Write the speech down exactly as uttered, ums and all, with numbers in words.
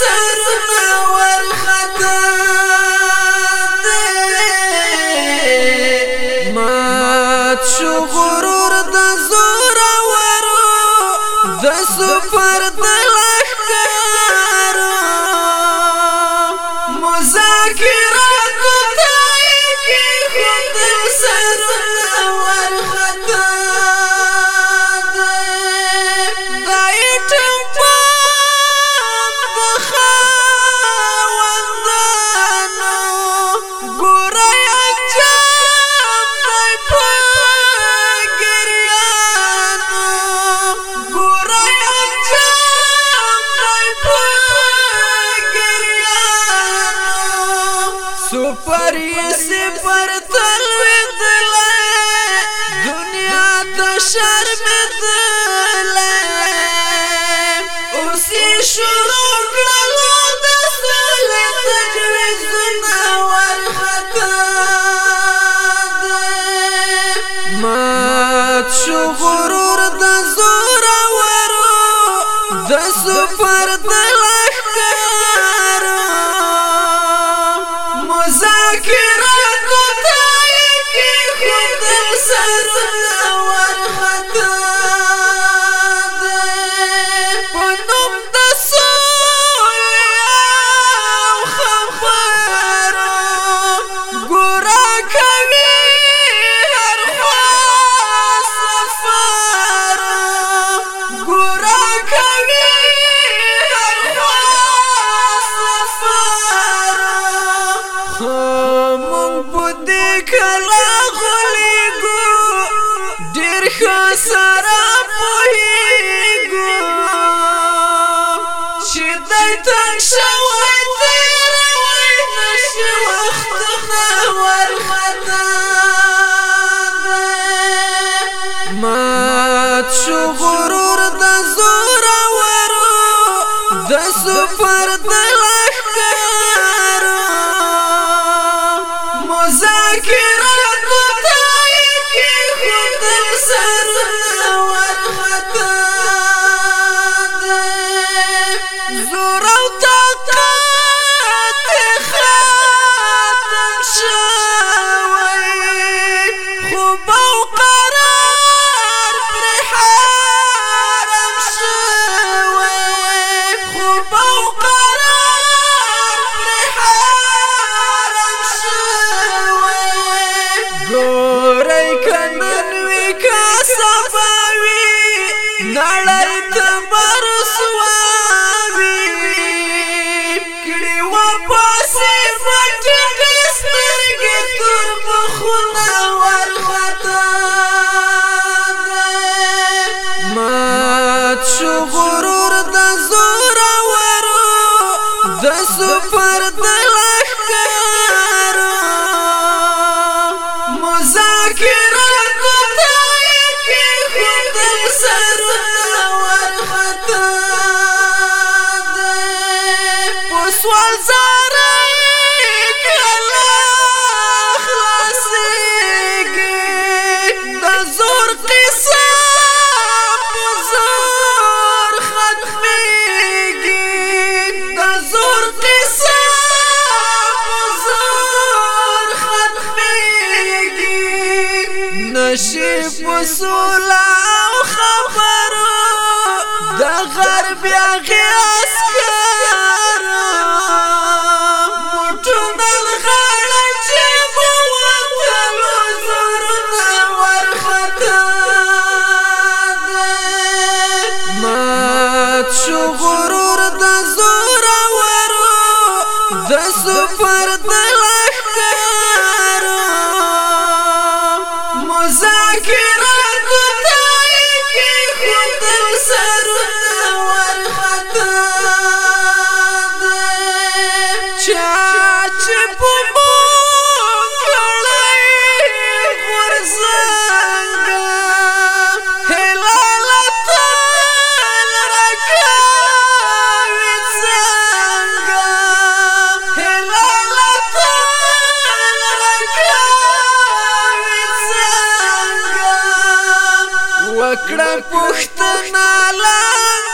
سرونه ورخطا دی مات شو غرور د زورورو د سپر د لښکرو مذاکراتو ته یې کېښودل سرونه ورخطا سپر یې سپر تلوېدلی دنیا ته شرمېدلی اوس یې شروع کړلو د سولې تجویزونه ورخطا دی مات شو غرور د زورورو د سپر د لښکرو مذاکراتو ته یې کېښودل سرونه ورخطا دی په نوم د سولې او خبرو ګوره کوي هر خوا سفرو ګوره کوي هر خوا سفرو مونږ په دې کله غولېږو ډېر ښه سره پوهېږو چې دی تنګ شوی تېروی نشي وختونه ورخطا دی مات شو غرور د زورورو د سپر د لښکرو مذاکراتو ته یې کېښودل سرونه ورخطا دی زور او طاقت یې ختم شوی خوب او قرار پرې حرام شوی خوب او قرار پرې حرام شوی ګورئ که نن وي که سبا وي نړۍ ته به رسوا وي کړي وه پاسې به ټیټې سترګې تور مخونه ورخطا دی مات شو غرور د زورورو د سپر د لښکرو مذاکراتو ته یې کېښودل سرونه ورخطا دی په سوال زاره یې کله خلاصېږي د زور قصه په زور ختمېږي د زور قصه په زور ختمېږي نشي په سوله او خبرو د غرب هغې عسکرو موټونه لغړه چې به وتلو زورونه ورخطا دی مات شو غرور د زورورو د سپر د لښکرو مذاکراتو ته یې کېښودل سرونه ورخطا دی چا چې په موږ کړی غورځنګه هلاله تل راکوي څنګه هلاله تل راکوي څنګه وکړه پوښتنه لا